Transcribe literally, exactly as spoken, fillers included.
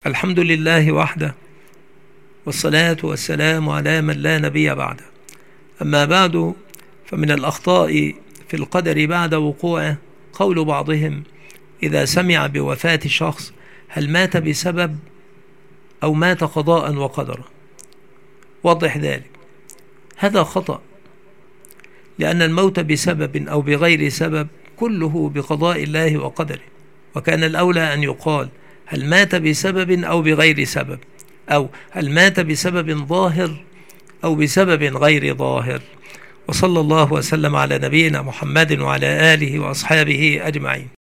الحمد لله وحده، والصلاة والسلام على من لا نبي بعده. أما بعد، فمن الأخطاء في القدر بعد وقوعه قول بعضهم إذا سمع بوفاة شخص: هل مات بسبب أو مات قضاء وقدرا؟ وضح ذلك. هذا خطأ، لأن الموت بسبب أو بغير سبب كله بقضاء الله وقدره، وكان الأولى أن يقال: هل مات بسبب أو بغير سبب، أو هل مات بسبب ظاهر أو بسبب غير ظاهر. وصلى الله وسلم على نبينا محمد وعلى آله وأصحابه أجمعين.